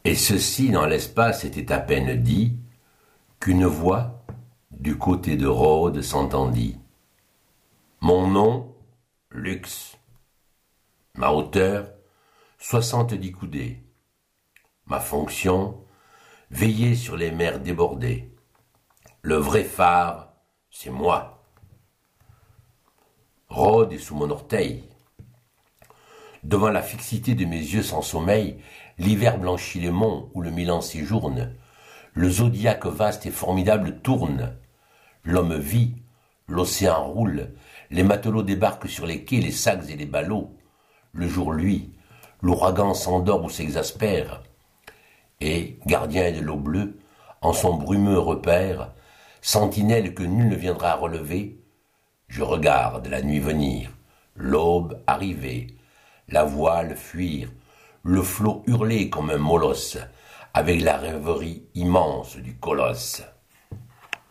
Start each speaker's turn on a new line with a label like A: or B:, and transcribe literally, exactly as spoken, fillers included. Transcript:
A: Et ceci dans l'espace était à peine dit, qu'une voix, du côté de Rhodes, s'entendit. Mon nom, Lux. Ma hauteur, soixante-dix coudées. Ma fonction, veiller sur les mers débordées. Le vrai phare, c'est moi. Rhodes est sous mon orteil. Devant la fixité de mes yeux sans sommeil, l'hiver blanchit les monts où le Milan séjourne. Le zodiaque vaste et formidable tourne. L'homme vit, l'océan roule, les matelots débarquent sur les quais, les sacs et les ballots. Le jour luit, l'ouragan s'endort ou s'exaspère. Et, gardien de l'eau bleue, en son brumeux repère, sentinelle que nul ne viendra relever, je regarde la nuit venir, l'aube arriver, la voile fuir, le flot hurler comme un molosse, avec la rêverie immense du colosse.